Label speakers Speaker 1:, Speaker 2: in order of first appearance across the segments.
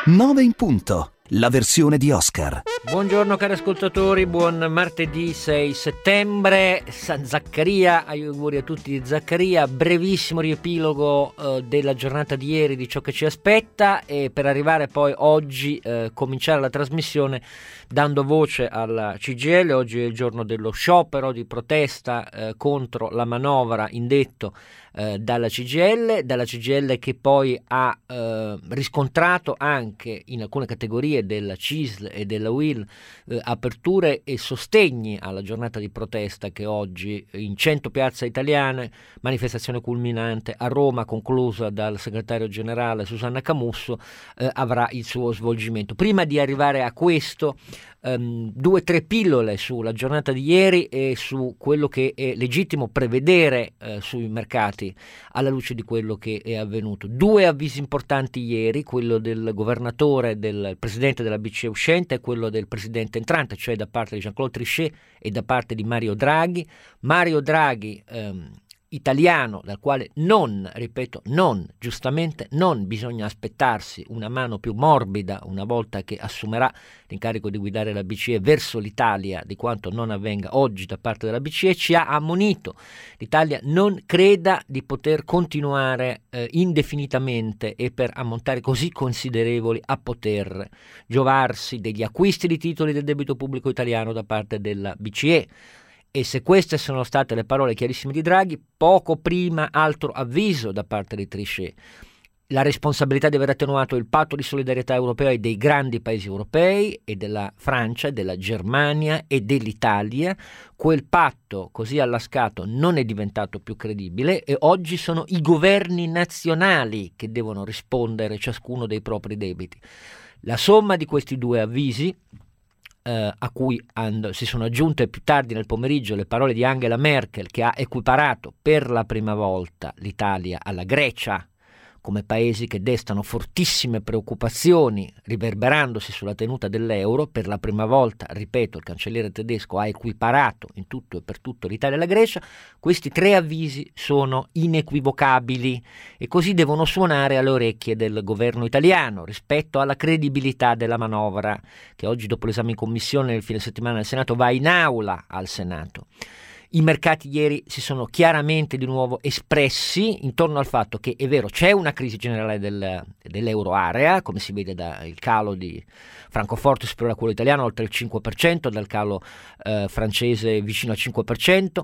Speaker 1: 9 in punto, la versione di Oscar.
Speaker 2: Buongiorno cari ascoltatori, buon martedì 6 settembre, San Zaccaria, auguri a tutti di Zaccaria, brevissimo riepilogo della giornata di ieri, di ciò che ci aspetta, e per arrivare poi oggi cominciare la trasmissione dando voce alla CGIL. Oggi è il giorno dello sciopero di protesta contro la manovra indetto dalla CGIL che poi ha riscontrato anche in alcune categorie della CISL e della UIL aperture e sostegni alla giornata di protesta che oggi in 100 piazze italiane, manifestazione culminante a Roma conclusa dal segretario generale Susanna Camusso, avrà il suo svolgimento. Prima di arrivare a questo, 2 o 3 pillole sulla giornata di ieri e su quello che è legittimo prevedere sui mercati alla luce di quello che è avvenuto. 2 avvisi importanti ieri, quello del governatore, del presidente della BCE uscente, e quello del presidente entrante, cioè da parte di Jean-Claude Trichet e da parte di Mario Draghi. Mario Draghi italiano, dal quale giustamente non bisogna aspettarsi una mano più morbida una volta che assumerà l'incarico di guidare la BCE verso l'Italia di quanto non avvenga oggi da parte della BCE, ci ha ammonito: l'Italia non creda di poter continuare indefinitamente e per ammontare così considerevoli a poter giovarsi degli acquisti di titoli del debito pubblico italiano da parte della BCE. E se queste sono state le parole chiarissime di Draghi, poco prima altro avviso da parte di Trichet: la responsabilità di aver attenuato il patto di solidarietà europea e dei grandi paesi europei e della Francia, della Germania e dell'Italia. Quel patto così allascato non è diventato più credibile e oggi sono i governi nazionali che devono rispondere ciascuno dei propri debiti. La somma di questi 2 avvisi, a cui si sono aggiunte più tardi nel pomeriggio le parole di Angela Merkel, che ha equiparato per la prima volta l'Italia alla Grecia come paesi che destano fortissime preoccupazioni riverberandosi sulla tenuta dell'euro. Per la prima volta, ripeto, il cancelliere tedesco ha equiparato in tutto e per tutto l'Italia e la Grecia. Questi 3 avvisi sono inequivocabili e così devono suonare alle orecchie del governo italiano rispetto alla credibilità della manovra che oggi, dopo l'esame in commissione nel fine settimana del Senato, va in aula al Senato. I mercati ieri si sono chiaramente di nuovo espressi intorno al fatto che è vero, c'è una crisi generale dell'euroarea, come si vede dal calo di Francoforte superiore a quello italiano, oltre il 5%, dal calo francese vicino al 5%,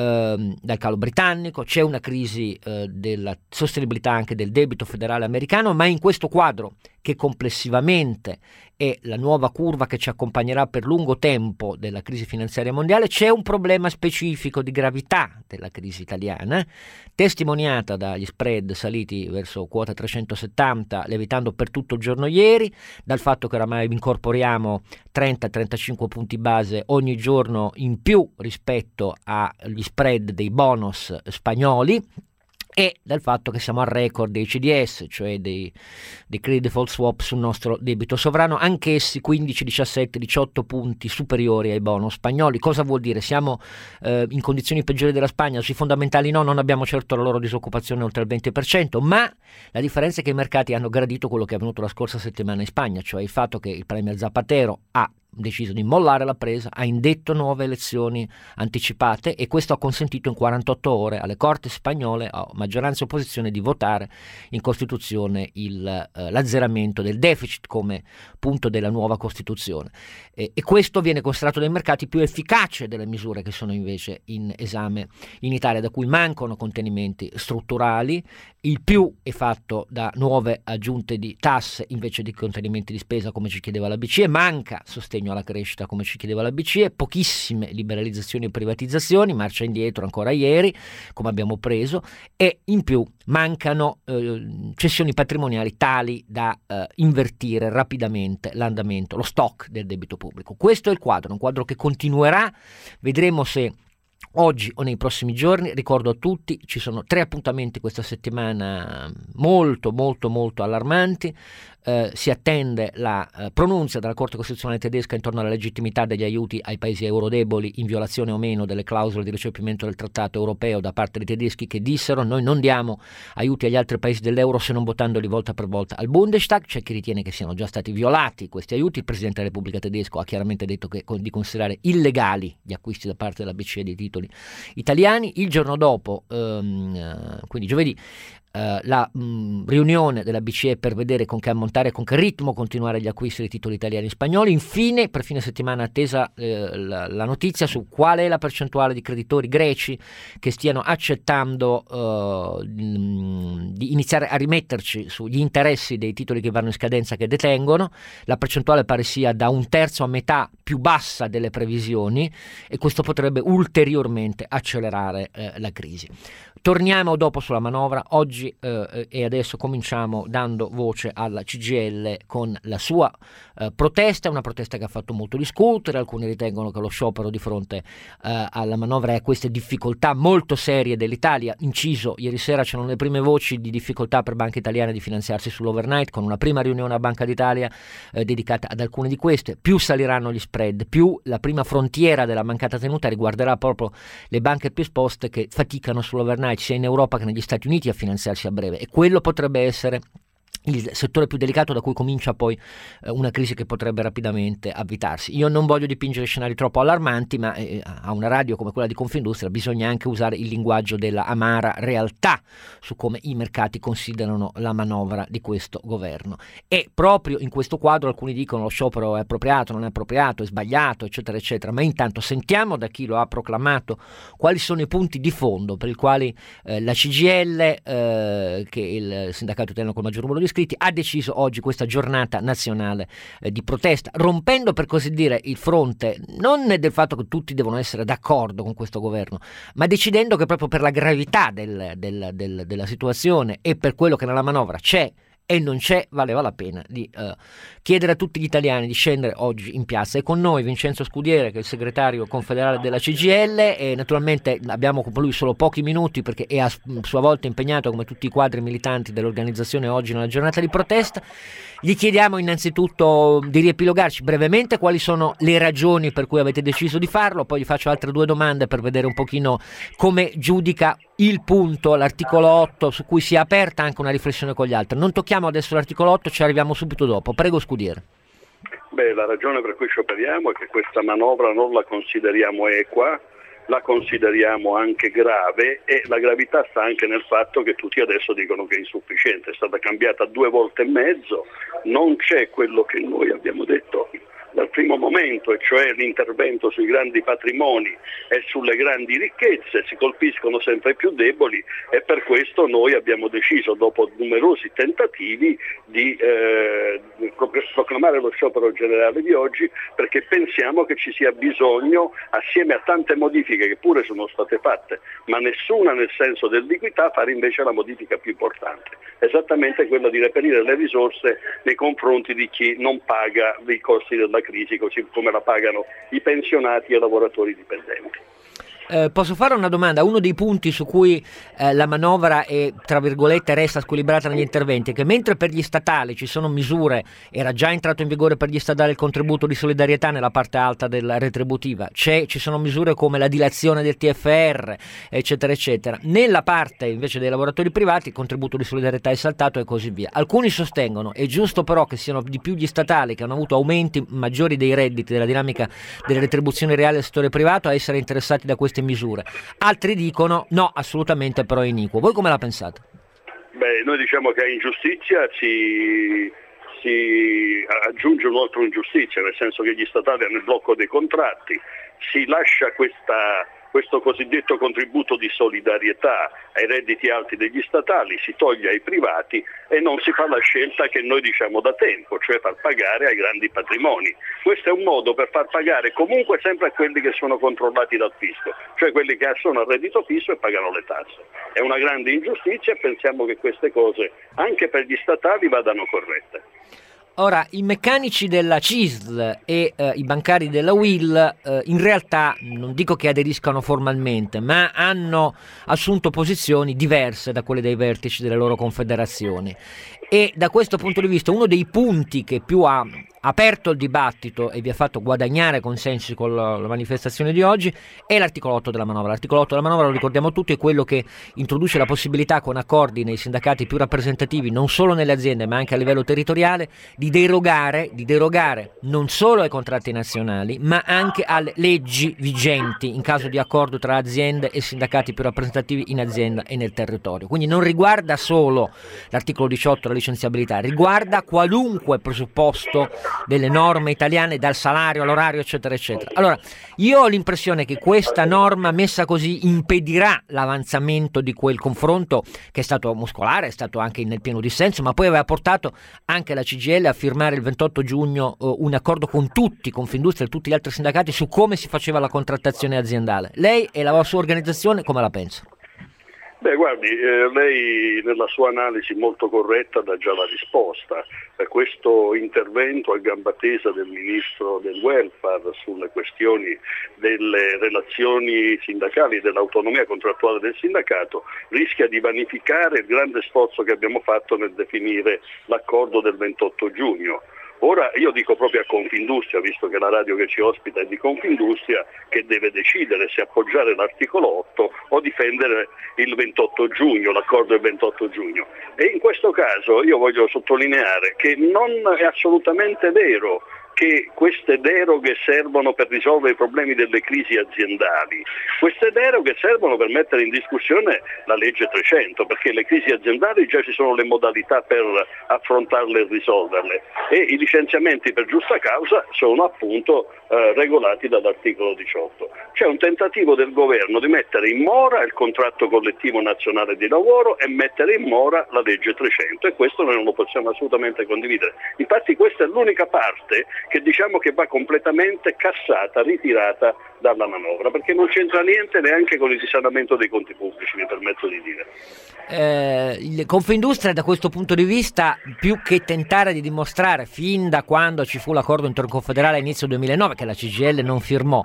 Speaker 2: dal calo britannico. C'è una crisi della sostenibilità anche del debito federale americano, ma in questo quadro, che complessivamente è la nuova curva che ci accompagnerà per lungo tempo della crisi finanziaria mondiale, c'è un problema specifico di gravità della crisi italiana, testimoniata dagli spread saliti verso quota 370, lievitando per tutto il giorno ieri, dal fatto che oramai incorporiamo 30-35 punti base ogni giorno in più rispetto agli spread dei bonus spagnoli, e dal fatto che siamo al record dei CDS, cioè dei credit default swap sul nostro debito sovrano, anch'essi 15, 17, 18 punti superiori ai bonus spagnoli. Cosa vuol dire? Siamo in condizioni peggiori della Spagna? Sui fondamentali no, non abbiamo certo la loro disoccupazione oltre il 20%, ma la differenza è che i mercati hanno gradito quello che è avvenuto la scorsa settimana in Spagna, cioè il fatto che il premier Zapatero ha deciso di mollare la presa, ha indetto nuove elezioni anticipate e questo ha consentito in 48 ore alle corti spagnole, a maggioranza e opposizione, di votare in Costituzione l'azzeramento del deficit come punto della nuova Costituzione, e questo viene considerato dai mercati più efficace delle misure che sono invece in esame in Italia, da cui mancano contenimenti strutturali. Il più è fatto da nuove aggiunte di tasse invece di contenimenti di spesa come ci chiedeva la BCE, manca sostegno alla crescita come ci chiedeva la BCE, pochissime liberalizzazioni e privatizzazioni, marcia indietro ancora ieri come abbiamo preso, e in più mancano cessioni patrimoniali tali da invertire rapidamente l'andamento, lo stock del debito pubblico. Questo è il quadro, un quadro che continuerà, vedremo se oggi o nei prossimi giorni. Ricordo a tutti, ci sono 3 appuntamenti questa settimana molto allarmanti. si attende la pronuncia della Corte Costituzionale tedesca intorno alla legittimità degli aiuti ai paesi eurodeboli, in violazione o meno delle clausole di recepimento del trattato europeo da parte dei tedeschi, che dissero: noi non diamo aiuti agli altri paesi dell'euro se non votandoli volta per volta al Bundestag. C'è chi ritiene che siano già stati violati questi aiuti. Il Presidente della Repubblica tedesco ha chiaramente detto di considerare illegali gli acquisti da parte della BCE di titoli italiani. Il giorno dopo, quindi giovedì, la riunione della BCE per vedere con che ammontare e con che ritmo continuare gli acquisti di titoli italiani e spagnoli. Infine, per fine settimana attesa la notizia su qual è la percentuale di creditori greci che stiano accettando di iniziare a rimetterci sugli interessi dei titoli che vanno in scadenza, che detengono. La percentuale pare sia da un terzo a metà più bassa delle previsioni, e questo potrebbe ulteriormente accelerare la crisi. Torniamo dopo sulla manovra. Oggi e adesso cominciamo dando voce alla CGIL con la sua protesta, una protesta che ha fatto molto discutere. Alcuni ritengono che lo sciopero di fronte alla manovra e a queste difficoltà molto serie dell'Italia. Inciso, ieri sera c'erano le prime voci di difficoltà per banche italiane di finanziarsi sull'overnight, con una prima riunione a Banca d'Italia dedicata ad alcune di queste. Più saliranno gli spread, più la prima frontiera della mancata tenuta riguarderà proprio le banche più esposte, che faticano sull'overnight sia in Europa che negli Stati Uniti a finanziarsi a breve, e quello potrebbe essere il settore più delicato da cui comincia poi una crisi che potrebbe rapidamente avvitarsi. Io non voglio dipingere scenari troppo allarmanti, ma a una radio come quella di Confindustria bisogna anche usare il linguaggio della amara realtà su come i mercati considerano la manovra di questo governo. E proprio in questo quadro alcuni dicono lo sciopero è appropriato, non è appropriato, è sbagliato, eccetera eccetera, ma intanto sentiamo da chi lo ha proclamato quali sono i punti di fondo per i quali la CGIL, che è il sindacato italiano con maggior numero di iscritti, ha deciso oggi questa giornata nazionale di protesta, rompendo, per così dire, il fronte non del fatto che tutti devono essere d'accordo con questo governo, ma decidendo che proprio per la gravità della situazione e per quello che nella manovra c'è e non c'è, valeva la pena di chiedere a tutti gli italiani di scendere oggi in piazza. E con noi Vincenzo Scudiere, che è il segretario confederale della CGIL, e naturalmente abbiamo con lui solo pochi minuti perché è a sua volta impegnato come tutti i quadri militanti dell'organizzazione oggi nella giornata di protesta. Gli chiediamo innanzitutto di riepilogarci brevemente quali sono le ragioni per cui avete deciso di farlo, poi gli faccio altre due domande per vedere un pochino come giudica il punto, l'articolo 8, su cui si è aperta anche una riflessione con gli altri. Non tocchiamo adesso l'articolo 8, ci arriviamo subito dopo. Prego Scudiere.
Speaker 3: La ragione per cui scioperiamo è che questa manovra non la consideriamo equa, la consideriamo anche grave, e la gravità sta anche nel fatto che tutti adesso dicono che è insufficiente. È stata cambiata 2 volte e mezzo, non c'è quello che noi abbiamo detto dal primo momento, e cioè l'intervento sui grandi patrimoni e sulle grandi ricchezze. Si colpiscono sempre più deboli, e per questo noi abbiamo deciso, dopo numerosi tentativi, di proclamare lo sciopero generale di oggi, perché pensiamo che ci sia bisogno, assieme a tante modifiche che pure sono state fatte, ma nessuna nel senso dell'equità, fare invece la modifica più importante, esattamente quella di reperire le risorse nei confronti di chi non paga i costi della crisi, così come la pagano i pensionati e i lavoratori dipendenti.
Speaker 2: Posso fare una domanda? Uno dei punti su cui la manovra è, tra virgolette, resta squilibrata negli interventi è che mentre per gli statali ci sono misure, era già entrato in vigore per gli statali il contributo di solidarietà nella parte alta della retributiva, ci sono misure come la dilazione del TFR, eccetera eccetera. Nella parte invece dei lavoratori privati il contributo di solidarietà è saltato e così via. Alcuni sostengono è giusto però che siano di più gli statali, che hanno avuto aumenti maggiori dei redditi, della dinamica delle retribuzioni reali del settore privato, a essere interessati da queste misure. Altri dicono no, assolutamente, però è iniquo. Voi come la pensate?
Speaker 3: Noi diciamo che a ingiustizia si aggiunge un'altra ingiustizia, nel senso che gli statali hanno il blocco dei contratti, si lascia questo cosiddetto contributo di solidarietà ai redditi alti degli statali, si toglie ai privati e non si fa la scelta che noi diciamo da tempo, cioè far pagare ai grandi patrimoni. Questo è un modo per far pagare comunque sempre a quelli che sono controllati dal fisco, cioè quelli che sono a reddito fisso e pagano le tasse. È una grande ingiustizia e pensiamo che queste cose anche per gli statali vadano corrette.
Speaker 2: Ora, i meccanici della CISL e i bancari della UIL in realtà non dico che aderiscano formalmente, ma hanno assunto posizioni diverse da quelle dei vertici delle loro confederazioni. E da questo punto di vista uno dei punti che più ha aperto il dibattito e vi ha fatto guadagnare consensi con la manifestazione di oggi è l'articolo 8 della manovra. L'articolo 8 della manovra, lo ricordiamo tutti, è quello che introduce la possibilità, con accordi nei sindacati più rappresentativi, non solo nelle aziende ma anche a livello territoriale, di derogare non solo ai contratti nazionali ma anche alle leggi vigenti in caso di accordo tra aziende e sindacati più rappresentativi in azienda e nel territorio. Quindi non riguarda solo l'articolo 18, la licenziabilità, riguarda qualunque presupposto delle norme italiane, dal salario all'orario eccetera eccetera. Allora io ho l'impressione che questa norma messa così impedirà l'avanzamento di quel confronto che è stato muscolare, è stato anche nel pieno dissenso, ma poi aveva portato anche la CGIL a firmare il 28 giugno un accordo con tutti, Confindustria e tutti gli altri sindacati, su come si faceva la contrattazione aziendale. Lei e la sua organizzazione come la pensa?
Speaker 3: Beh, guardi, lei nella sua analisi molto corretta dà già la risposta. Questo intervento a gamba tesa del Ministro del Welfare sulle questioni delle relazioni sindacali e dell'autonomia contrattuale del sindacato rischia di vanificare il grande sforzo che abbiamo fatto nel definire l'accordo del 28 giugno. Ora io dico proprio a Confindustria, visto che la radio che ci ospita è di Confindustria, che deve decidere se appoggiare l'articolo 8 o difendere il 28 giugno, l'accordo del 28 giugno. E in questo caso io voglio sottolineare che non è assolutamente vero che queste deroghe servono per risolvere i problemi delle crisi aziendali. Queste deroghe servono per mettere in discussione la legge 300, perché le crisi aziendali già ci sono le modalità per affrontarle e risolverle, e i licenziamenti per giusta causa sono appunto regolati dall'articolo 18. C'è un tentativo del governo di mettere in mora il contratto collettivo nazionale di lavoro e mettere in mora la legge 300, e questo noi non lo possiamo assolutamente condividere. Infatti questa è l'unica parte che diciamo che va completamente cassata, ritirata dalla manovra, perché non c'entra niente neanche con il risanamento dei conti pubblici, mi permetto di dire.
Speaker 2: Confindustria da questo punto di vista, più che tentare di dimostrare fin da quando ci fu l'accordo interconfederale a inizio 2009, che la CGIL non firmò,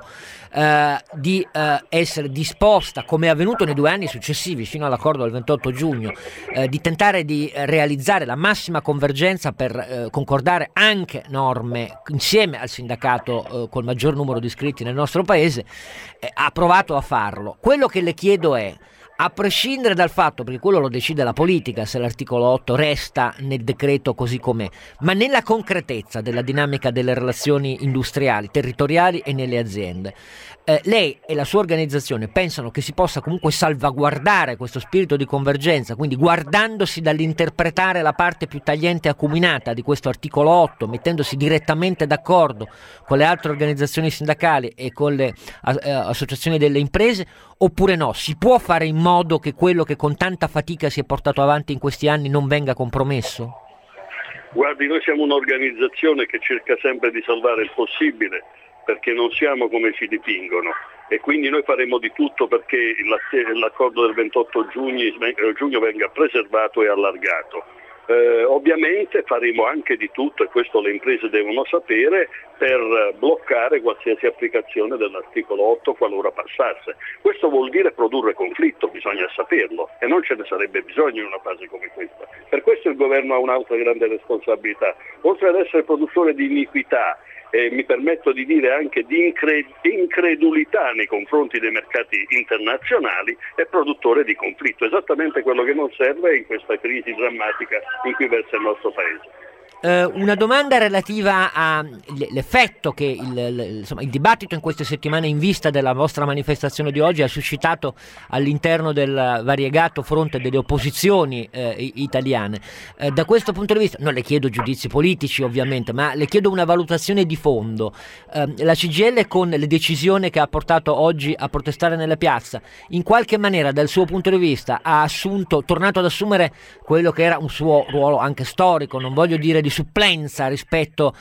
Speaker 2: di essere disposta, come è avvenuto nei 2 anni successivi fino all'accordo del 28 giugno, di tentare di realizzare la massima convergenza per concordare anche norme insieme al sindacato col maggior numero di iscritti nel nostro paese, ha provato a farlo. Quello che le chiedo è, a prescindere dal fatto, perché quello lo decide la politica, se l'articolo 8 resta nel decreto così com'è, ma nella concretezza della dinamica delle relazioni industriali, territoriali e nelle aziende, lei e la sua organizzazione pensano che si possa comunque salvaguardare questo spirito di convergenza, quindi guardandosi dall'interpretare la parte più tagliente e acuminata di questo articolo 8, mettendosi direttamente d'accordo con le altre organizzazioni sindacali e con le associazioni delle imprese, oppure no? Si può fare in modo che quello che con tanta fatica si è portato avanti in questi anni non venga compromesso?
Speaker 3: Guardi, noi siamo un'organizzazione che cerca sempre di salvare il possibile, perché non siamo come ci dipingono, e quindi noi faremo di tutto perché l'accordo del 28 giugno venga preservato e allargato. Ovviamente faremo anche di tutto, e questo le imprese devono sapere, per bloccare qualsiasi applicazione dell'articolo 8 qualora passasse. Questo vuol dire produrre conflitto, bisogna saperlo, e non ce ne sarebbe bisogno in una fase come questa. Per questo il governo ha un'altra grande responsabilità, oltre ad essere produttore di iniquità, mi permetto di dire anche di incredulità nei confronti dei mercati internazionali, è produttore di conflitto, esattamente quello che non serve in questa crisi drammatica in cui versa il nostro Paese.
Speaker 2: Una domanda relativa all'effetto che il dibattito in queste settimane in vista della vostra manifestazione di oggi ha suscitato all'interno del variegato fronte delle opposizioni italiane. Da questo punto di vista, non le chiedo giudizi politici ovviamente, ma le chiedo una valutazione di fondo. La CGIL, con le decisioni che ha portato oggi a protestare nella piazza, in qualche maniera dal suo punto di vista ha tornato ad assumere quello che era un suo ruolo anche storico, non voglio dire di supplenza rispetto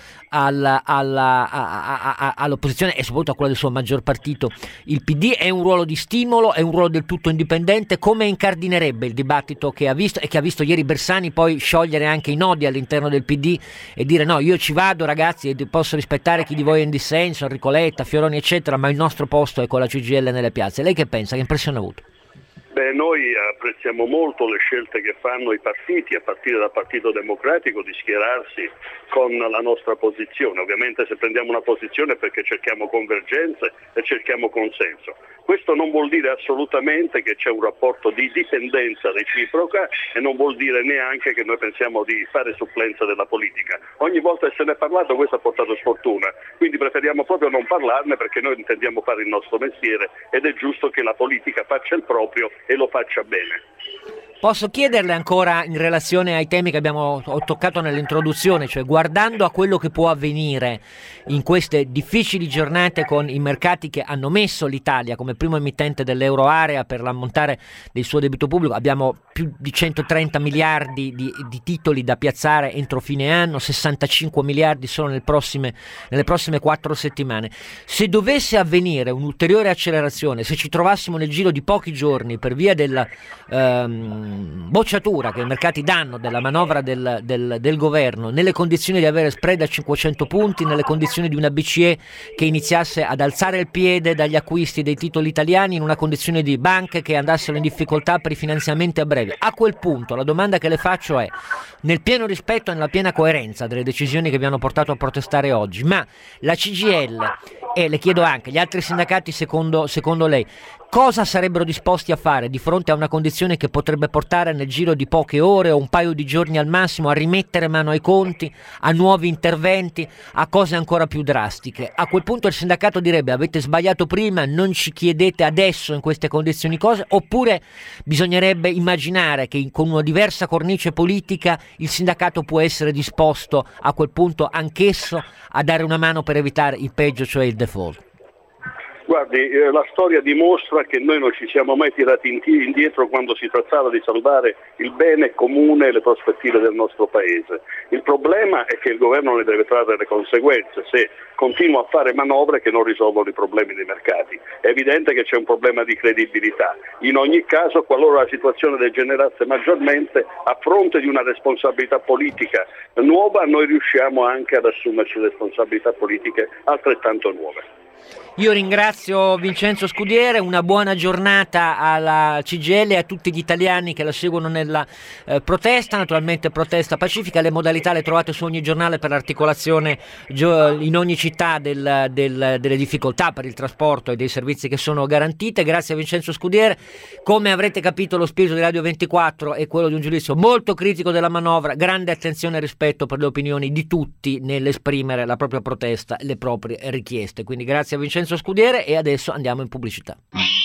Speaker 2: all'opposizione e soprattutto a quella del suo maggior partito, il PD? È un ruolo di stimolo, è un ruolo del tutto indipendente? Come incardinerebbe il dibattito che ha visto e che ha visto ieri Bersani poi sciogliere anche i nodi all'interno del PD e dire no, io ci vado ragazzi e posso rispettare chi di voi è in dissenso, Enrico Letta, Fioroni eccetera, ma il nostro posto è con la CGIL nelle piazze? Lei che pensa? Che impressione ha avuto?
Speaker 3: Noi apprezziamo molto le scelte che fanno i partiti, a partire dal Partito Democratico, di schierarsi con la nostra posizione. Ovviamente se prendiamo una posizione è perché cerchiamo convergenze e cerchiamo consenso. Questo non vuol dire assolutamente che c'è un rapporto di dipendenza reciproca e non vuol dire neanche che noi pensiamo di fare supplenza della politica. Ogni volta che se ne è parlato questo ha portato sfortuna, quindi preferiamo proprio non parlarne perché noi intendiamo fare il nostro mestiere ed è giusto che la politica faccia il proprio e lo faccia bene.
Speaker 2: Posso chiederle ancora in relazione ai temi che ho toccato nell'introduzione, cioè guardando a quello che può avvenire in queste difficili giornate con i mercati che hanno messo l'Italia come primo emittente dell'euroarea per l'ammontare del suo debito pubblico, abbiamo più di 130 miliardi di titoli da piazzare entro fine anno, 65 miliardi solo nelle prossime 4 settimane. Se dovesse avvenire un'ulteriore accelerazione, se ci trovassimo nel giro di pochi giorni per via della bocciatura che i mercati danno della manovra del governo, nelle condizioni di avere spread a 500 punti, nelle condizioni di una BCE che iniziasse ad alzare il piede dagli acquisti dei titoli italiani, in una condizione di banche che andassero in difficoltà per i finanziamenti a breve, a quel punto la domanda che le faccio è, nel pieno rispetto e nella piena coerenza delle decisioni che vi hanno portato a protestare oggi, ma la CGIL e le chiedo anche gli altri sindacati secondo lei cosa sarebbero disposti a fare di fronte a una condizione che potrebbe portare nel giro di poche ore o un paio di giorni al massimo a rimettere mano ai conti, a nuovi interventi, a cose ancora più drastiche? A quel punto il sindacato direbbe avete sbagliato prima, non ci chiedete adesso in queste condizioni cose, oppure bisognerebbe immaginare che con una diversa cornice politica il sindacato può essere disposto a quel punto anch'esso a dare una mano per evitare il peggio, cioè il default?
Speaker 3: Guardi, la storia dimostra che noi non ci siamo mai tirati indietro quando si trattava di salvare il bene comune e le prospettive del nostro Paese. Il problema è che il governo ne deve trarre le conseguenze se continua a fare manovre che non risolvono i problemi dei mercati. È evidente che c'è un problema di credibilità. In ogni caso, qualora la situazione degenerasse maggiormente, a fronte di una responsabilità politica nuova, noi riusciamo anche ad assumerci responsabilità politiche altrettanto nuove.
Speaker 2: Io ringrazio Vincenzo Scudiere, una buona giornata alla CGIL e a tutti gli italiani che la seguono nella protesta, naturalmente protesta pacifica. Le modalità le trovate su ogni giornale per l'articolazione in ogni città delle difficoltà per il trasporto e dei servizi che sono garantite. Grazie a Vincenzo Scudiere. Come avrete capito, lo spirito di Radio 24 è quello di un giudizio molto critico della manovra, grande attenzione e rispetto per le opinioni di tutti nell'esprimere la propria protesta e le proprie richieste. Quindi grazie a Vincenzo Scudiere e adesso andiamo in pubblicità.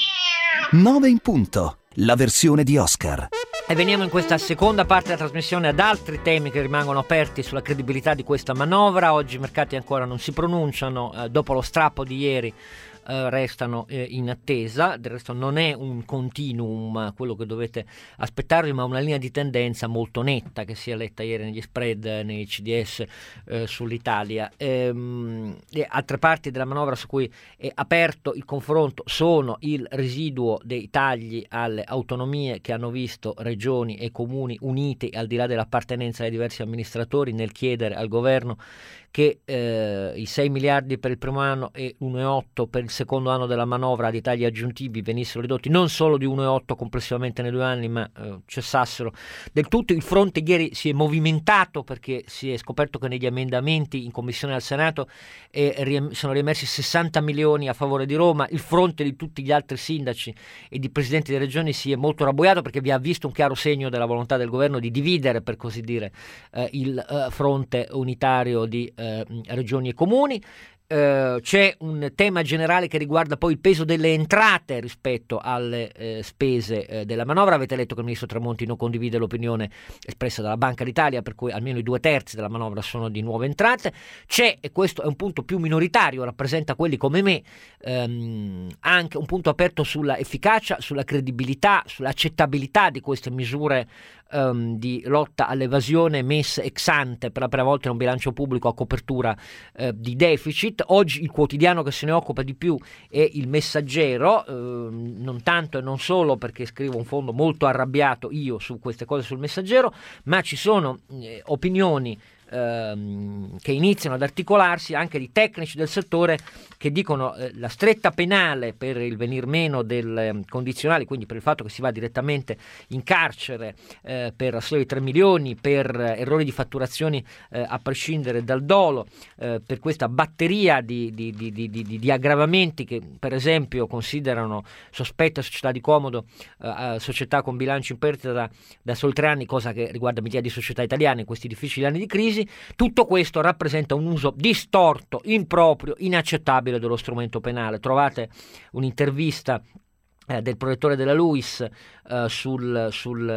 Speaker 1: 9 in punto, la versione di Oscar.
Speaker 2: E veniamo in questa seconda parte della trasmissione ad altri temi che rimangono aperti sulla credibilità di questa manovra. Oggi i mercati ancora non si pronunciano, dopo lo strappo di ieri restano in attesa. Del resto non è un continuum quello che dovete aspettarvi, ma una linea di tendenza molto netta che si è letta ieri negli spread, nei CDS sull'Italia. Le altre parti della manovra su cui è aperto il confronto sono il residuo dei tagli alle autonomie che hanno visto regioni e comuni uniti al di là dell'appartenenza ai diversi amministratori nel chiedere al governo che i 6 miliardi per il primo anno e 1,8 per il secondo anno della manovra di tagli aggiuntivi venissero ridotti non solo di 1,8 complessivamente nei 2 anni, ma cessassero del tutto. Il fronte ieri si è movimentato perché si è scoperto che negli emendamenti in commissione al Senato sono riemersi 60 milioni a favore di Roma. Il fronte di tutti gli altri sindaci e di presidenti di regioni si è molto rabbuiato perché vi ha visto un chiaro segno della volontà del governo di dividere, per così dire, il fronte unitario di regioni e comuni. C'è un tema generale che riguarda poi il peso delle entrate rispetto alle spese della manovra. Avete letto che il ministro Tremonti non condivide l'opinione espressa dalla Banca d'Italia, per cui almeno i 2/3 della manovra sono di nuove entrate. C'è, e questo è un punto più minoritario, rappresenta quelli come me, anche un punto aperto sulla efficacia, sulla credibilità, sull'accettabilità di queste misure di lotta all'evasione messa ex ante per la prima volta in un bilancio pubblico a copertura di deficit. Oggi il quotidiano che se ne occupa di più è Il Messaggero, non tanto e non solo perché scrivo un fondo molto arrabbiato io su queste cose sul Messaggero, ma ci sono opinioni che iniziano ad articolarsi anche di tecnici del settore che dicono la stretta penale per il venir meno del condizionali, quindi per il fatto che si va direttamente in carcere per assolo di 3 milioni, per errori di fatturazioni a prescindere dal dolo, per questa batteria di aggravamenti che per esempio considerano sospetta società di comodo società con bilancio in perdita da soli 3 anni, cosa che riguarda migliaia di società italiane in questi difficili anni di crisi. Tutto questo rappresenta un uso distorto, improprio, inaccettabile dello strumento penale. Trovate un'intervista del prorettore della LUIS sul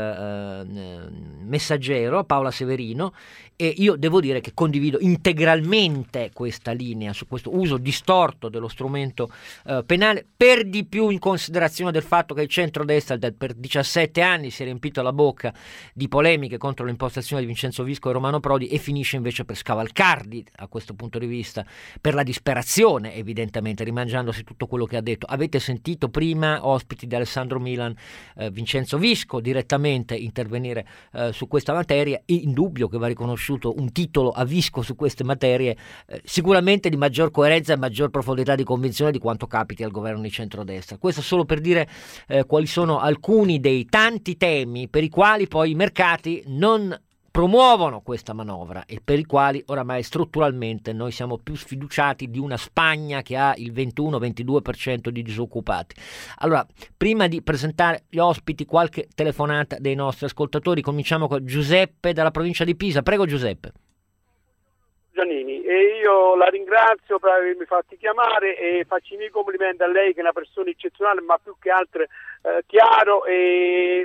Speaker 2: Messaggero, Paola Severino, e io devo dire che condivido integralmente questa linea su questo uso distorto dello strumento penale, per di più in considerazione del fatto che il centrodestra per 17 anni si è riempito la bocca di polemiche contro l'impostazione di Vincenzo Visco e Romano Prodi e finisce invece per scavalcarli a questo punto di vista per la disperazione, evidentemente rimangiandosi tutto quello che ha detto. Avete sentito prima ospiti di Alessandro Milan, Vincenzo Visco direttamente intervenire su questa materia. È indubbio che va riconosciuto un titolo a Visco su queste materie sicuramente di maggior coerenza e maggior profondità di convinzione di quanto capiti al governo di centrodestra. Questo solo per dire quali sono alcuni dei tanti temi per i quali poi i mercati non promuovono questa manovra e per i quali oramai strutturalmente noi siamo più sfiduciati di una Spagna che ha il 21-22% di disoccupati. Allora, prima di presentare gli ospiti, qualche telefonata dei nostri ascoltatori. Cominciamo con Giuseppe dalla provincia di Pisa. Prego Giuseppe.
Speaker 4: Giannini, e io la ringrazio per avermi fatti chiamare e faccio i miei complimenti a lei che è una persona eccezionale, ma più che altro chiaro e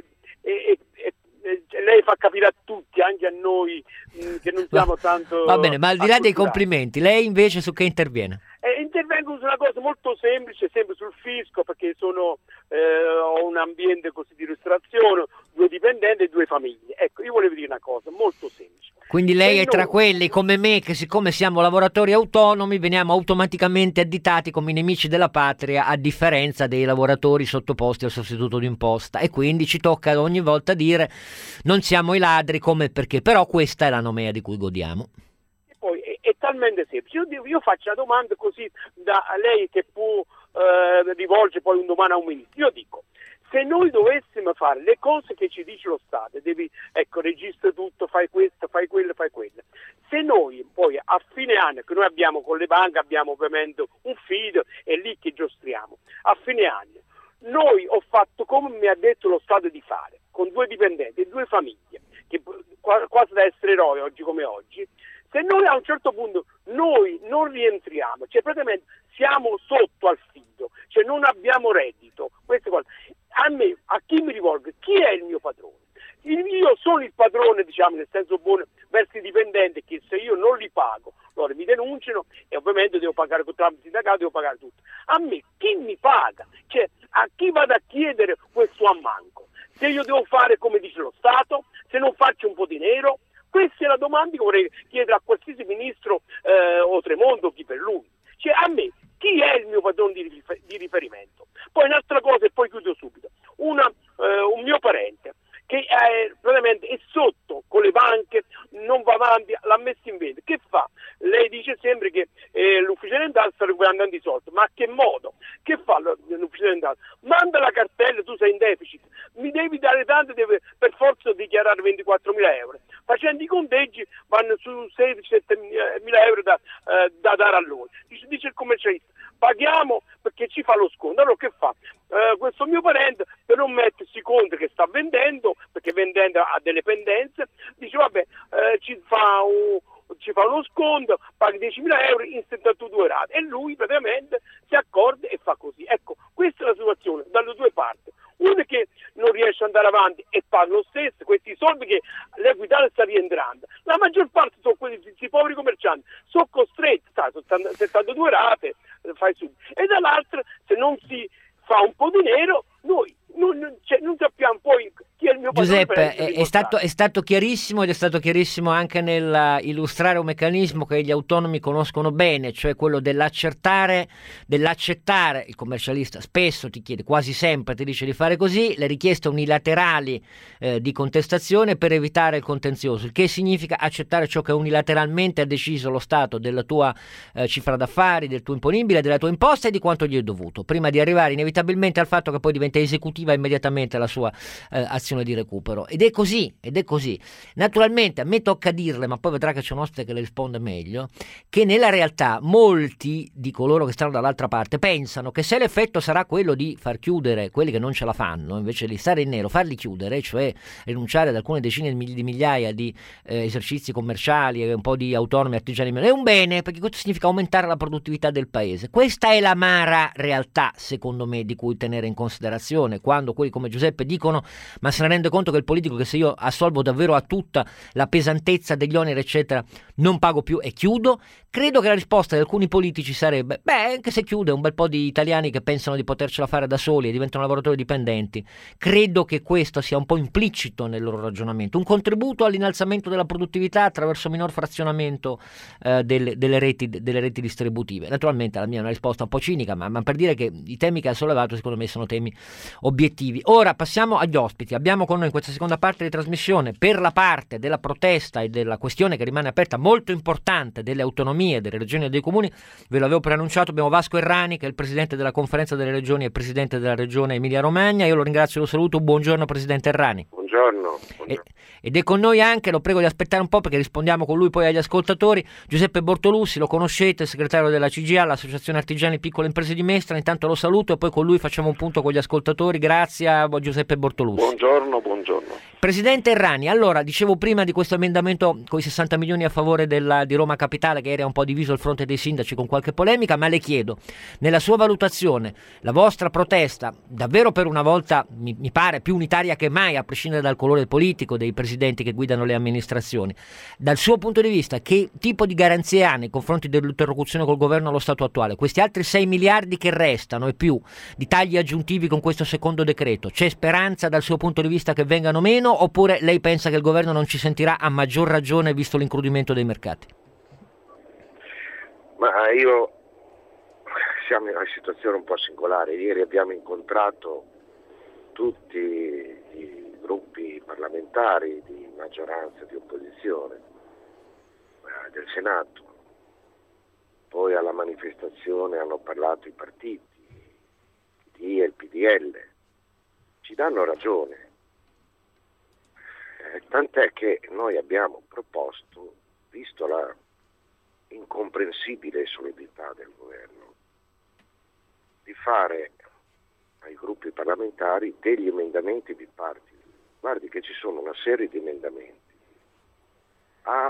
Speaker 4: lei fa capire a tutti, anche a noi che non siamo tanto.
Speaker 2: Va bene, ma al di là dei complimenti, lei invece su che interviene?
Speaker 4: Intervengo su una cosa molto semplice, sempre sul fisco, perché ho un ambiente così di ristorazione, 2 dipendenti e 2 famiglie. Ecco, io volevo dire una cosa molto semplice.
Speaker 2: Quindi lei è tra quelli come me che, siccome siamo lavoratori autonomi, veniamo automaticamente additati come i nemici della patria, a differenza dei lavoratori sottoposti al sostituto d'imposta, e quindi ci tocca ogni volta dire non siamo i ladri, come perché, però questa è la nomea di cui godiamo.
Speaker 4: E poi è talmente semplice. Io faccio una domanda così da lei che può rivolgere poi un domani a un ministro. Io dico, se noi dovessimo fare le cose che ci dice lo Stato, registra tutto, fai questo, fai quello, se noi poi a fine anno, che noi abbiamo con le banche, abbiamo ovviamente un fido, è lì che giostriamo, a fine anno, noi ho fatto come mi ha detto lo Stato di fare, con 2 dipendenti e 2 famiglie, che quasi da essere eroi oggi come oggi. Se noi a un certo punto noi non rientriamo, cioè praticamente siamo sotto al fido, cioè non abbiamo reddito, queste cose, a chi mi rivolgo? Chi è il mio padrone? Io sono il padrone, diciamo, nel senso buono, verso i dipendenti, che se io non li pago, loro mi denunciano e ovviamente devo pagare con tramite sindacato, devo pagare tutto. A me chi mi paga? Cioè, a chi vado a chiedere questo ammanco? Se io devo fare come dice lo Stato, se non faccio un po' di nero? Questa è la domanda che vorrei chiedere a qualsiasi ministro o Tremonti o chi per lui. Cioè, a me, chi è il mio padrone di riferimento? Poi un'altra cosa, e poi chiudo subito. Un mio parente che praticamente è sotto con le banche, non va avanti, l'ha messo in vendita. Che fa? Lei dice sempre che l'ufficio dentale sta recuperando i soldi, ma a che modo? Che fa l'ufficio dentale? Manda la cartella, tu sei in deficit, mi devi dare tanto, deve per forza dichiarare 24.000 euro. Facendo i conteggi vanno su 16-7.000 euro da dare a loro. Dice il commercialista, paghiamo perché ci fa lo sconto. Allora che fa? Questo mio parente, per non mettersi conto che sta vendendo, perché vendendo ha delle pendenze, dice vabbè, ci fa uno sconto, paga 10.000 euro in 72 rate, e lui praticamente si accorda e fa così. Ecco, questa è la situazione dalle 2 parti. Uno che non riesce ad andare avanti e paga lo stesso, questi soldi che l'Equitalia sta rientrando. La maggior parte sono questi poveri commercianti, sono costretti, sono 72 rate, fai subito. E dall'altra, se non si fa un po' di nero, noi non sappiamo poi Chi è il mio padrone?
Speaker 2: Giuseppe, è stato chiarissimo, ed è stato chiarissimo anche nel illustrare un meccanismo che gli autonomi conoscono bene, cioè quello dell'accettare. Il commercialista spesso ti chiede, quasi sempre ti dice di fare così, le richieste unilaterali di contestazione per evitare il contenzioso, il che significa accettare ciò che unilateralmente ha deciso lo Stato della tua cifra d'affari, del tuo imponibile, della tua imposta e di quanto gli è dovuto, prima di arrivare inevitabilmente al fatto che poi diventa esecutiva immediatamente la sua azione di recupero, ed è così. Naturalmente a me tocca dirle, ma poi vedrà che c'è un ospite che le risponde meglio, che nella realtà molti di coloro che stanno dall'altra parte pensano che se l'effetto sarà quello di far chiudere quelli che non ce la fanno, invece di stare in nero, farli chiudere, cioè rinunciare ad alcune decine di migliaia di esercizi commerciali e un po' di autonomi artigiani, è un bene, perché questo significa aumentare la produttività del paese. Questa è l'amara realtà, secondo me, di cui tenere in considerazione quando quelli come Giuseppe dicono: ma se ne rende conto che il politico, che se io assolvo davvero a tutta la pesantezza degli oneri eccetera non pago più e chiudo? Credo che la risposta di alcuni politici sarebbe: anche se chiude un bel po' di italiani che pensano di potercela fare da soli e diventano lavoratori dipendenti. Credo che questo sia un po' implicito nel loro ragionamento, un contributo all'innalzamento della produttività attraverso minor frazionamento delle reti distributive. Naturalmente la mia è una risposta un po' cinica, ma per dire che i temi che ha sollevato secondo me sono temi obiettivi. Ora passiamo agli ospiti. Abbiamo con noi in questa seconda parte di trasmissione, per la parte della protesta e della questione che rimane aperta molto importante delle autonomie, delle regioni e dei comuni, ve l'avevo preannunciato, abbiamo Vasco Errani, che è il presidente della conferenza delle regioni e presidente della regione Emilia Romagna. Io lo ringrazio e lo saluto. Buongiorno presidente Errani.
Speaker 3: Buongiorno.
Speaker 2: Ed è con noi anche, lo prego di aspettare un po' perché rispondiamo con lui poi agli ascoltatori, Giuseppe Bortolussi, lo conoscete, segretario della CGA, l'Associazione Artigiani e Piccole Imprese di Mestra. Intanto lo saluto e poi con lui facciamo un punto con gli ascoltatori. Grazie a Giuseppe Bortolussi.
Speaker 3: Buongiorno.
Speaker 2: Presidente Errani, allora dicevo prima di questo emendamento con i 60 milioni a favore di Roma Capitale, che era un po' diviso il fronte dei sindaci con qualche polemica, ma le chiedo, nella sua valutazione, la vostra protesta, davvero per una volta mi pare più unitaria che mai, a prescindere dal colore politico dei presidenti che guidano le amministrazioni, dal suo punto di vista che tipo di garanzie ha nei confronti dell'interlocuzione col governo allo stato attuale? Questi altri 6 miliardi che restano e più di tagli aggiuntivi con questo secondo decreto, c'è speranza dal suo punto di vista che vengano meno, oppure lei pensa che il governo non ci sentirà, a maggior ragione visto l'incrudimento dei mercati?
Speaker 5: Ma siamo in una situazione un po' singolare. Ieri abbiamo incontrato tutti i gruppi parlamentari di maggioranza e di opposizione del Senato. Poi alla manifestazione hanno parlato i partiti, il PD e il PDL. Ci danno ragione. Tant'è che noi abbiamo proposto, visto la incomprensibile solidità del governo, di fare ai gruppi parlamentari degli emendamenti bipartiti. Guardi che ci sono una serie di emendamenti a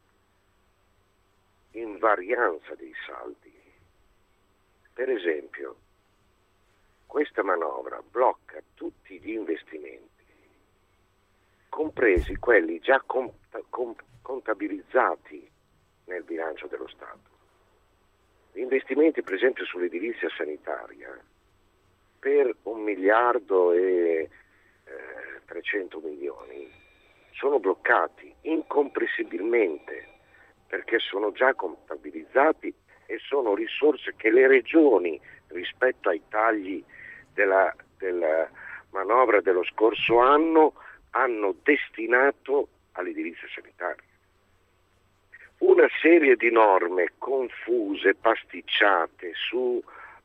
Speaker 5: invarianza dei saldi. Per esempio, questa manovra blocca tutti gli investimenti, compresi quelli già contabilizzati nel bilancio dello Stato. Gli investimenti, per esempio, sull'edilizia sanitaria per 1 miliardo e 300 milioni sono bloccati incomprensibilmente perché sono già contabilizzati e sono risorse che le regioni, rispetto ai tagli della manovra dello scorso anno, hanno destinato all'edilizia sanitaria. Una serie di norme confuse, pasticciate su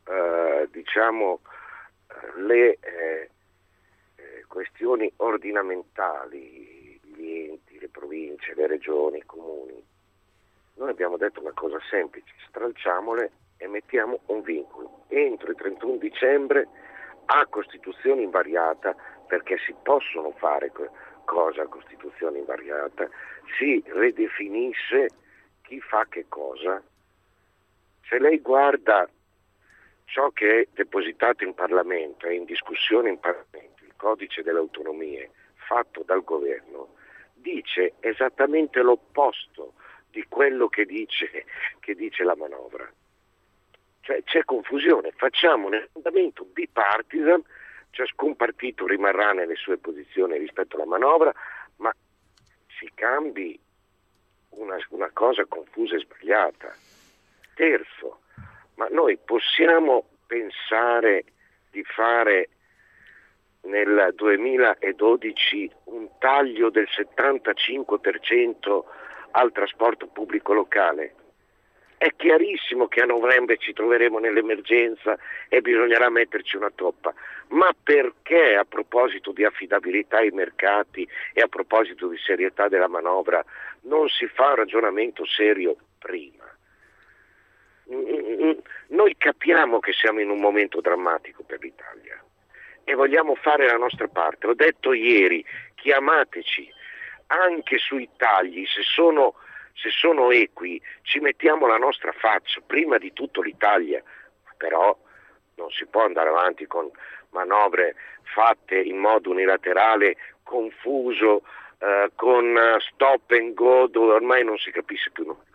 Speaker 5: le questioni ordinamentali, gli enti, le province, le regioni, i comuni. Noi abbiamo detto una cosa semplice: stralciamole e mettiamo un vincolo entro il 31 dicembre a Costituzione invariata, perché si possono fare cose a Costituzione invariata, si ridefinisce chi fa che cosa. Se lei guarda ciò che è depositato in Parlamento, è in discussione in Parlamento, il codice delle autonomie fatto dal governo, dice esattamente l'opposto di quello che dice la manovra. Cioè c'è confusione, facciamo un emendamento bipartisan ciascun partito rimarrà nelle sue posizioni rispetto alla manovra, ma si cambi una cosa confusa e sbagliata. Terzo, ma noi possiamo pensare di fare nel 2012 un taglio del 75% al trasporto pubblico locale? È chiarissimo che a novembre ci troveremo nell'emergenza e bisognerà metterci una toppa, ma perché a proposito di affidabilità ai mercati e a proposito di serietà della manovra non si fa un ragionamento serio prima? Noi capiamo che siamo in un momento drammatico per l'Italia e vogliamo fare la nostra parte. Ho detto ieri, chiamateci anche sui tagli, se sono equi, ci mettiamo la nostra faccia, prima di tutto l'Italia, però non si può andare avanti con manovre fatte in modo unilaterale, confuso, con stop and go, dove ormai non si capisce più nulla.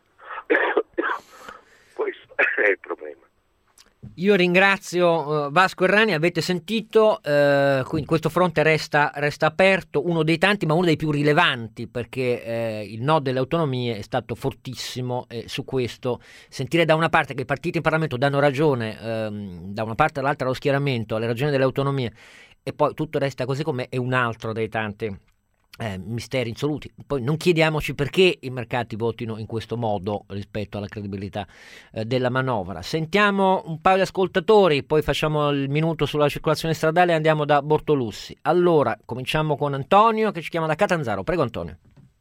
Speaker 5: Questo è il problema.
Speaker 2: Io ringrazio Vasco Errani, avete sentito, quindi questo fronte resta aperto, uno dei tanti ma uno dei più rilevanti, perché il no delle autonomie è stato fortissimo, e su questo sentire da una parte che i partiti in Parlamento danno ragione, da una parte all'altra allo schieramento, alle ragioni delle autonomie, e poi tutto resta così com'è, è un altro dei tanti misteri insoluti. Poi non chiediamoci perché i mercati votino in questo modo rispetto alla credibilità della manovra. Sentiamo un paio di ascoltatori, poi facciamo il minuto sulla circolazione stradale e andiamo da Bortolussi. Allora, cominciamo con Antonio che ci chiama da Catanzaro. Prego Antonio.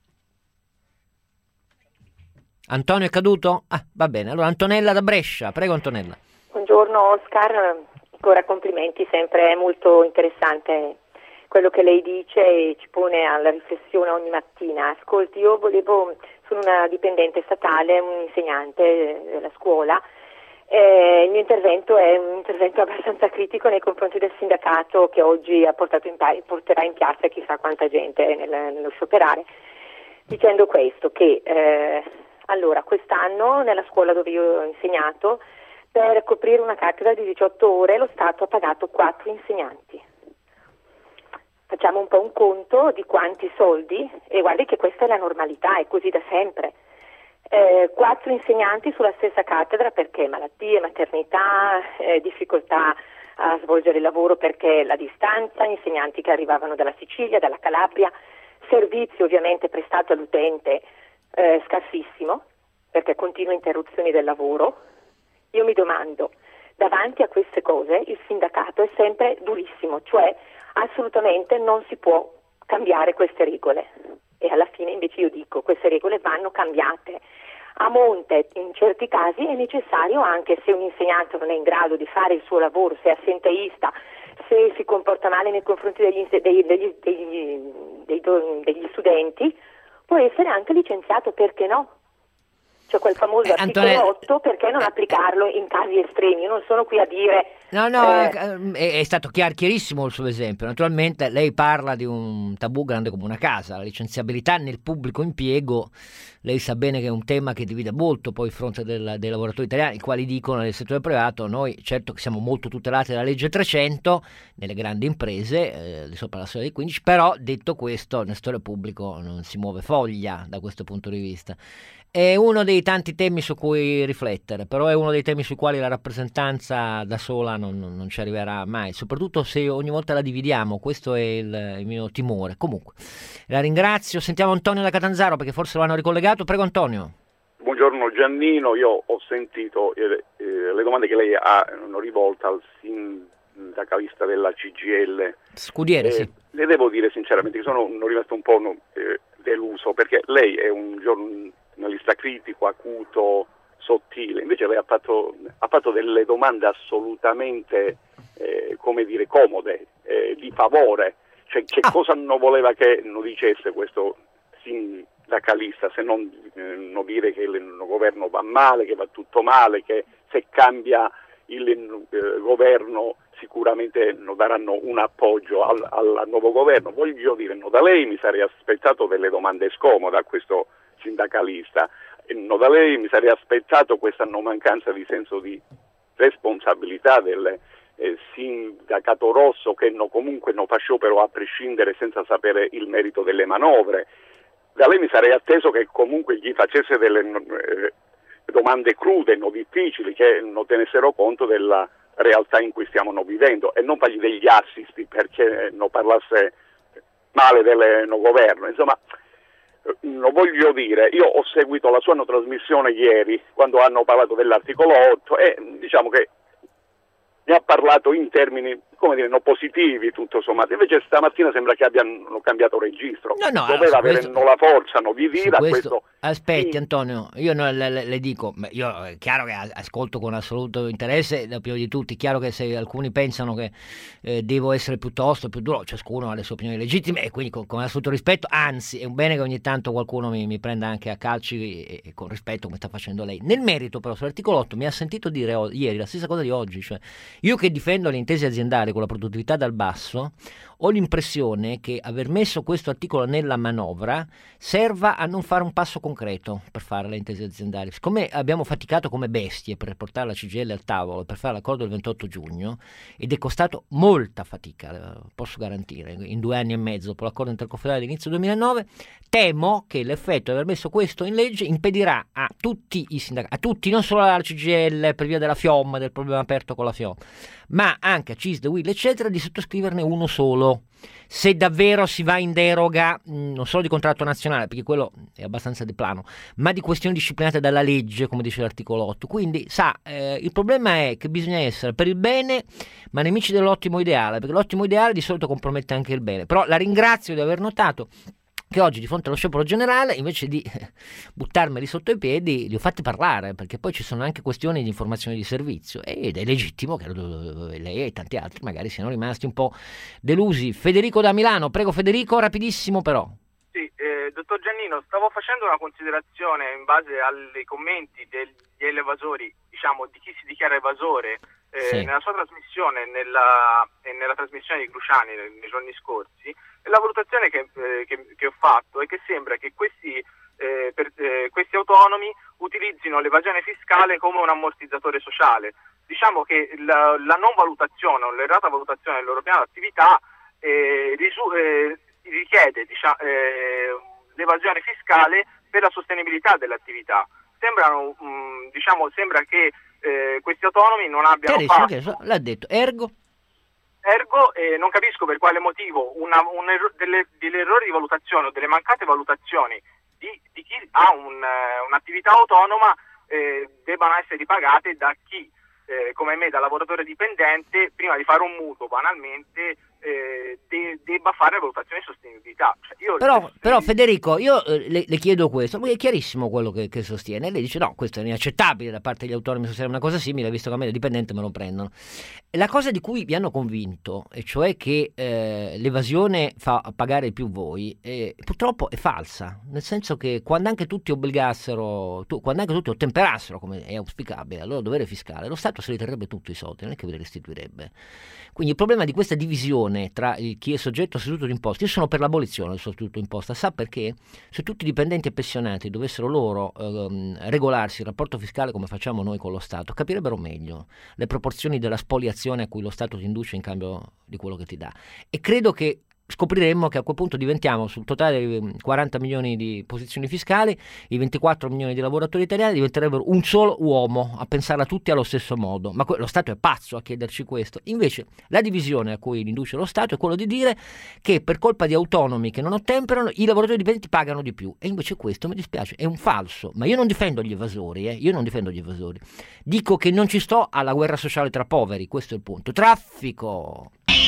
Speaker 2: Antonio è caduto? Ah, va bene. Allora Antonella da Brescia. Prego Antonella.
Speaker 6: Buongiorno Oscar, ancora complimenti, sempre è molto interessante quello che lei dice e ci pone alla riflessione ogni mattina. Ascolti, io sono una dipendente statale, un insegnante della scuola. Il mio intervento è un intervento abbastanza critico nei confronti del sindacato che oggi porterà in piazza chissà quanta gente nello scioperare, dicendo questo, che allora quest'anno nella scuola dove io ho insegnato, per coprire una cattedra di 18 ore lo Stato ha pagato 4 insegnanti. Facciamo un po' un conto di quanti soldi, e guardi che questa è la normalità, è così da sempre. 4 insegnanti sulla stessa cattedra perché malattie, maternità, difficoltà a svolgere il lavoro perché la distanza, insegnanti che arrivavano dalla Sicilia, dalla Calabria, servizio ovviamente prestato all'utente scarsissimo perché continue interruzioni del lavoro. Io mi domando, davanti a queste cose il sindacato è sempre durissimo, cioè assolutamente non si può cambiare queste regole, e alla fine invece io dico queste regole vanno cambiate a monte. In certi casi è necessario, anche se un insegnante non è in grado di fare il suo lavoro, se è assenteista, se si comporta male nei confronti degli studenti, può essere anche licenziato, perché no? C'è quel famoso articolo 8, perché non applicarlo in casi estremi? Io non sono qui a dire...
Speaker 2: No, è stato chiarissimo il suo esempio. Naturalmente lei parla di un tabù grande come una casa, la licenziabilità nel pubblico impiego. Lei sa bene che è un tema che divide molto poi il fronte dei lavoratori italiani, i quali dicono nel settore privato: noi certo che siamo molto tutelati dalla legge 300 nelle grandi imprese, sopra la soglia dei 15, però detto questo nel settore pubblico non si muove foglia da questo punto di vista. È uno dei tanti temi su cui riflettere, però è uno dei temi sui quali la rappresentanza da sola non ci arriverà mai, soprattutto se ogni volta la dividiamo. Questo è il mio timore. Comunque, la ringrazio. Sentiamo Antonio da Catanzaro, perché forse lo hanno ricollegato. Prego Antonio.
Speaker 7: Buongiorno Giannino, io ho sentito le domande che lei ha rivolto al sindacalista della CGIL.
Speaker 2: Scudiere, sì.
Speaker 7: Le devo dire sinceramente che sono rimasto un po' deluso, perché lei è un giornalista critico, acuto, sottile. Invece lei ha fatto delle domande assolutamente comode, di favore. Cioè, che cosa non voleva che non dicesse questo sindacalista, se non dire che il governo va male, che va tutto male, che se cambia il governo sicuramente non daranno un appoggio al nuovo governo. Voglio dire, da lei mi sarei aspettato delle domande scomode a questo sindacalista, da lei mi sarei aspettato questa mancanza di senso di responsabilità sindacato Rosso che comunque non fa sciopero a prescindere senza sapere il merito delle manovre. Da lei mi sarei atteso che comunque gli facesse delle domande crude, non difficili, che non tenessero conto della realtà in cui stiamo vivendo, e non fargli degli assist perché non parlasse male del no governo. Insomma, lo voglio dire, io ho seguito la sua trasmissione ieri quando hanno parlato dell'articolo 8 e diciamo che ne ha parlato in termini, come dire, non positivi tutto sommato. Invece stamattina sembra che abbiano cambiato registro. Doveva avere la forza di dire a questo.
Speaker 2: Aspetti Antonio, io le dico, io è chiaro che ascolto con assoluto interesse, da più di tutti, chiaro che se alcuni pensano che devo essere piuttosto più duro, ciascuno ha le sue opinioni legittime e quindi con assoluto rispetto, anzi è un bene che ogni tanto qualcuno mi prenda anche a calci e con rispetto come sta facendo lei. Nel merito però sull'articolo 8 mi ha sentito dire ieri la stessa cosa di oggi, cioè io che difendo le intese aziendali con la produttività dal basso, ho l'impressione che aver messo questo articolo nella manovra serva a non fare un passo concreto per fare le intese aziendali. Siccome abbiamo faticato come bestie per portare la CGIL al tavolo, per fare l'accordo del 28 giugno, ed è costato molta fatica, posso garantire, in 2 anni e mezzo dopo l'accordo interconfederale all'inizio 2009, temo che l'effetto di aver messo questo in legge impedirà a tutti i sindacati, a tutti, non solo alla CGIL per via della FIOM, del problema aperto con la FIOM, ma anche a CISL, UIL eccetera, di sottoscriverne uno solo, se davvero si va in deroga non solo di contratto nazionale, perché quello è abbastanza di plano, ma di questioni disciplinate dalla legge, come dice l'articolo 8. Quindi il problema è che bisogna essere per il bene ma nemici dell'ottimo ideale, perché l'ottimo ideale di solito compromette anche il bene. Però la ringrazio di aver notato che oggi di fronte allo sciopero generale, invece di buttarmeli sotto i piedi, li ho fatti parlare, perché poi ci sono anche questioni di informazione di servizio ed è legittimo che lei e tanti altri magari siano rimasti un po' delusi. Federico da Milano, prego Federico, rapidissimo però.
Speaker 8: Sì, dottor Giannino, stavo facendo una considerazione in base ai commenti degli evasori, diciamo di chi si dichiara evasore, sì, nella sua trasmissione e nella trasmissione di Cruciani nei giorni scorsi. La valutazione che ho fatto è che sembra che questi autonomi utilizzino l'evasione fiscale come un ammortizzatore sociale. Diciamo che la non valutazione o l'errata valutazione del loro piano d'attività richiede l'evasione fiscale per la sostenibilità dell'attività. Sembra che questi autonomi non abbiano fatto...
Speaker 2: L'ha detto, ergo
Speaker 8: non capisco per quale motivo delle errori di valutazione o delle mancate valutazioni di chi ha un'attività autonoma debbano essere ripagate da chi, come me, da lavoratore dipendente, prima di fare un mutuo banalmente debba fare valutazione di sostenibilità.
Speaker 2: Però Federico, io le chiedo questo, perché è chiarissimo quello che sostiene. Lei dice no, questo è inaccettabile da parte degli autonomi sostenere una cosa simile, visto che a me da dipendente me lo prendono. La cosa di cui vi hanno convinto, e cioè che l'evasione fa pagare più voi, purtroppo è falsa, nel senso che quando anche tutti ottemperassero, come è auspicabile, al loro dovere fiscale, lo Stato se li terrebbe tutti i soldi, non è che ve li restituirebbe. Quindi il problema di questa divisione tra chi è soggetto al sostituto d'imposta, io sono per l'abolizione del sostituto d'imposta, sa perché? Se tutti i dipendenti e pensionati dovessero loro regolarsi il rapporto fiscale come facciamo noi con lo Stato, capirebbero meglio le proporzioni della spoliazione a cui lo Stato ti induce in cambio di quello che ti dà. E credo che scopriremmo che a quel punto diventiamo, sul totale di 40 milioni di posizioni fiscali, i 24 milioni di lavoratori italiani diventerebbero un solo uomo a pensarla tutti allo stesso modo. Ma lo Stato è pazzo a chiederci questo. Invece la divisione a cui induce lo Stato è quello di dire che per colpa di autonomi che non ottemperano i lavoratori dipendenti pagano di più, e invece questo, mi dispiace, è un falso. Ma io non difendo gli evasori, dico che non ci sto alla guerra sociale tra poveri, questo è il punto. Traffico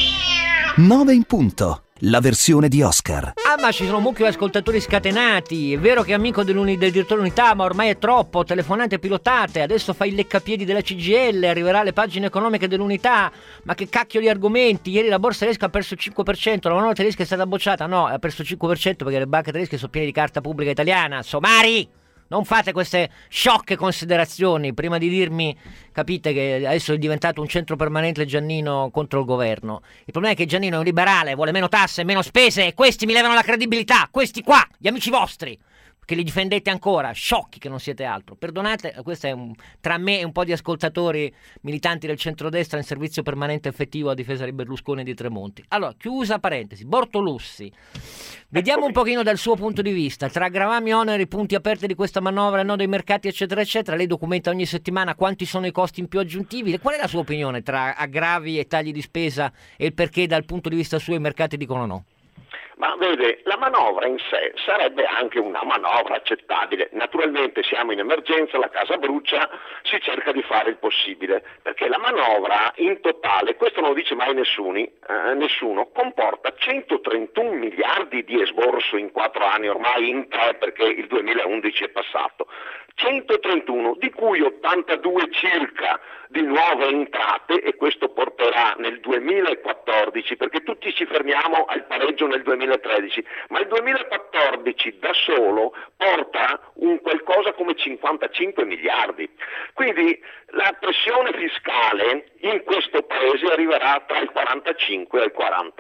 Speaker 1: 9 in punto, la versione di Oscar.
Speaker 2: Ma ci sono un mucchio di ascoltatori scatenati. È vero che è amico del direttore Unità, ma ormai è troppo. Telefonate pilotate, adesso fa il leccapiedi della CGIL, arriverà alle pagine economiche dell'Unità. Ma che cacchio di argomenti? Ieri la borsa tedesca ha perso il 5%, la manovra tedesca è stata bocciata. No, ha perso il 5% perché le banche tedesche sono piene di carta pubblica italiana. Somari! Non fate queste sciocche considerazioni prima di dirmi, capite, che adesso è diventato un centro permanente Giannino contro il governo. Il problema è che Giannino è un liberale, vuole meno tasse, meno spese, e questi mi levano la credibilità, questi qua, gli amici vostri. che li difendete ancora, sciocchi che non siete altro. Perdonate, questo è tra me e un po' di ascoltatori militanti del centrodestra in servizio permanente effettivo a difesa di Berlusconi e di Tremonti. Allora, chiusa parentesi, Bortolussi, vediamo un pochino dal suo punto di vista, tra gravami, oneri, punti aperti di questa manovra, no dei mercati eccetera eccetera, lei documenta ogni settimana quanti sono i costi in più aggiuntivi, qual è la sua opinione tra aggravi e tagli di spesa e il perché dal punto di vista suo i mercati dicono no?
Speaker 5: Ma vede, la manovra in sé sarebbe anche una manovra accettabile. Naturalmente siamo in emergenza, la casa brucia, si cerca di fare il possibile, perché la manovra in totale, questo non lo dice mai nessuno, comporta 131 miliardi di esborso in 4 anni, ormai in 3 perché il 2011 è passato. 131, di cui 82 circa di nuove entrate, e questo porterà nel 2014, perché tutti ci fermiamo al pareggio nel 2013, ma il 2014 da solo porta un qualcosa come 55 miliardi. Quindi la pressione fiscale in questo paese arriverà tra il 45 e il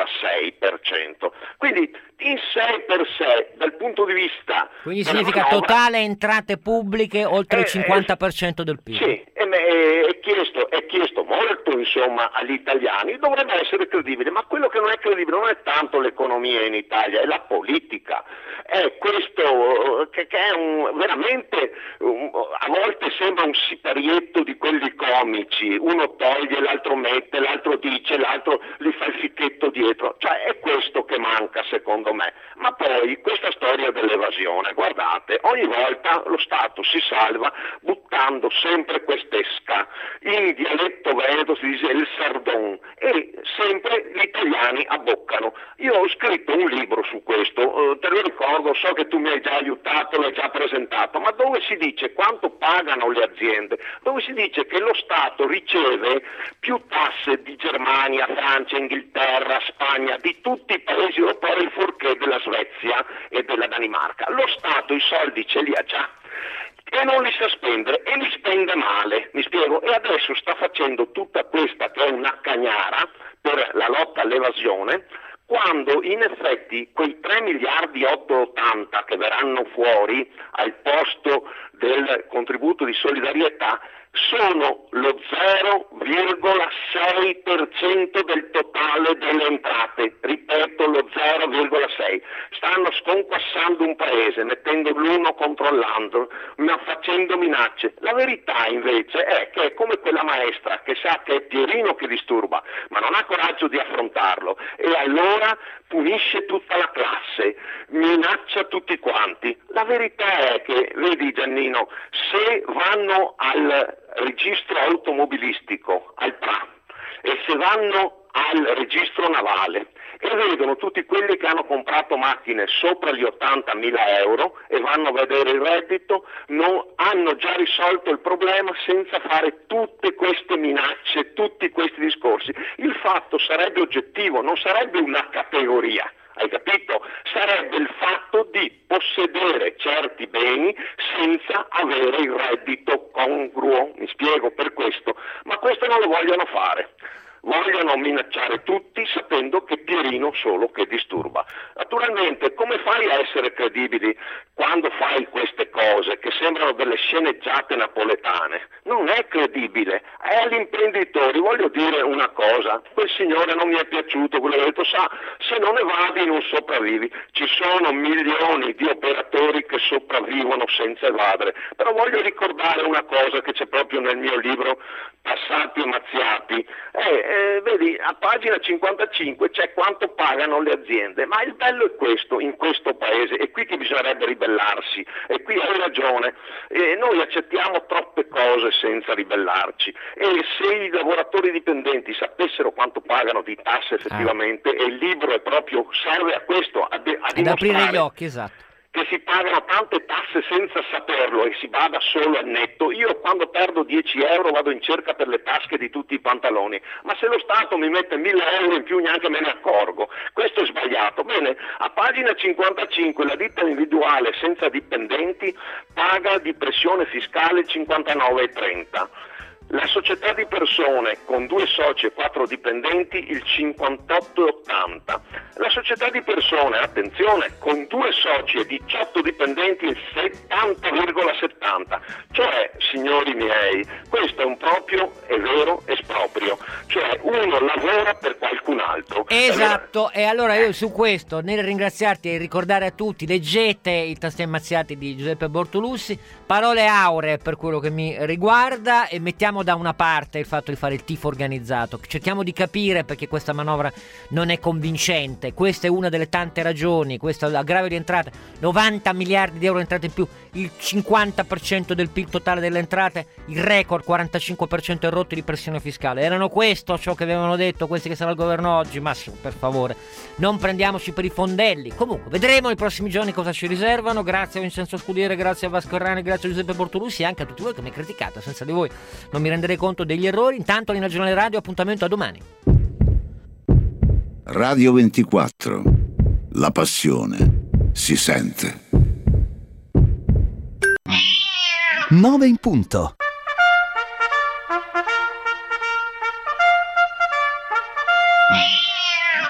Speaker 5: 46%. Quindi in sé per sé, dal punto di vista...
Speaker 2: Quindi significa manovra, totale entrate pubbliche oltre il 50% del PIL.
Speaker 5: Sì, è chiesto molto insomma agli italiani, dovrebbe essere credibile, ma quello che non è credibile non è tanto l'economia in Italia, è la politica. È questo che è veramente a volte sembra un siparietto di quelli comici, uno toglie, l'altro mette, l'altro dice, l'altro gli fa il ficchetto dietro, cioè è questo che manca secondo me. Ma poi questa storia dell'evasione, guardate, ogni volta lo Stato si salva buttando sempre quest'esca, in dialetto veneto si dice il sardon, e sempre gli italiani abboccano. Io ho scritto un libro su questo, te lo ricordo, so che tu mi hai già aiutato, l'hai già presentato, ma dove si dice quanto pagano le aziende, dove si dice che lo Stato riceve più tasse di Germania, Francia, Inghilterra, Spagna, di tutti i paesi europei fuorché della Svezia e della Danimarca. Lo Stato i soldi ce li ha già e non li sa spendere, e li spende male, mi spiego, e adesso sta facendo tutta questa che è una cagnara per la lotta all'evasione, quando in effetti quei 3 miliardi 880 che verranno fuori al posto del contributo di solidarietà sono lo 0,6% del totale delle entrate, ripeto lo 0,6%. Stanno sconquassando un paese, mettendo l'uno contro l'altro, facendo minacce. La verità invece è che è come quella maestra che sa che è Pierino che disturba, ma non ha coraggio di affrontarlo, e allora punisce tutta la classe, minaccia tutti quanti. La verità è che, vedi Giannino, se vanno al registro automobilistico, al PRA, e se vanno al registro navale e vedono tutti quelli che hanno comprato macchine sopra gli 80.000 euro e vanno a vedere il reddito, hanno già risolto il problema senza fare tutte queste minacce, tutti questi discorsi. Il fatto sarebbe oggettivo, non sarebbe una categoria. Hai capito? Sarebbe il fatto di possedere certi beni senza avere il reddito congruo, mi spiego per questo, ma questo non lo vogliono fare. Vogliono minacciare tutti sapendo che Pierino solo che disturba. Naturalmente, come fai a essere credibili quando fai queste cose che sembrano delle sceneggiate napoletane? Non è credibile. È agli imprenditori, voglio dire una cosa, quel signore non mi è piaciuto, quello che ha detto, sa, se non evadi non sopravvivi. Ci sono milioni di operatori che sopravvivono senza evadere, però voglio ricordare una cosa che c'è proprio nel mio libro Passati e Mazziati. Vedi, a pagina 55 c'è quanto pagano le aziende, ma il bello è questo, in questo paese, è qui che bisognerebbe ribellarsi, e qui hai ragione, noi accettiamo troppe cose senza ribellarci, e se i lavoratori dipendenti sapessero quanto pagano di tasse effettivamente, e il libro è proprio, serve a questo, a dimostrare
Speaker 2: ad aprire gli occhi, esatto,
Speaker 5: che si pagano tante tasse senza saperlo e si bada solo al netto. Io quando perdo 10 euro vado in cerca per le tasche di tutti i pantaloni, ma se lo Stato mi mette 1.000 euro in più neanche me ne accorgo. Questo è sbagliato. Bene, a pagina 55 la ditta individuale senza dipendenti paga di pressione fiscale 59,30. La società di persone con 2 soci e 4 dipendenti il 58,80. La società di persone, attenzione, con 2 soci e 18 dipendenti il 70,70. Cioè, signori miei, questo è un proprio e vero esproprio. Cioè, uno lavora per qualcun altro.
Speaker 2: Esatto, e allora io su questo, nel ringraziarti e ricordare a tutti, leggete i Tasti Ammazzati di Giuseppe Bortolussi, parole auree per quello che mi riguarda, e mettiamo da una parte il fatto di fare il tifo organizzato, cerchiamo di capire perché questa manovra non è convincente. Questa è una delle tante ragioni, questo l'aggravio di entrate, 90 miliardi di euro di entrate in più, il 50% del PIL totale delle entrate, il record 45% rotti di pressione fiscale. Erano questo ciò che avevano detto questi che stanno al governo oggi? Massimo, per favore, non prendiamoci per i fondelli. Comunque vedremo nei prossimi giorni cosa ci riservano. Grazie a Vincenzo Scudiere, grazie a Vasco Errani, grazie a Giuseppe Bortolussi e anche a tutti voi che mi criticate. Senza di voi non mi renderei conto degli errori. Intanto Linea Giornale Radio, appuntamento a domani.
Speaker 9: Radio 24, la passione si sente.
Speaker 1: 9 in punto.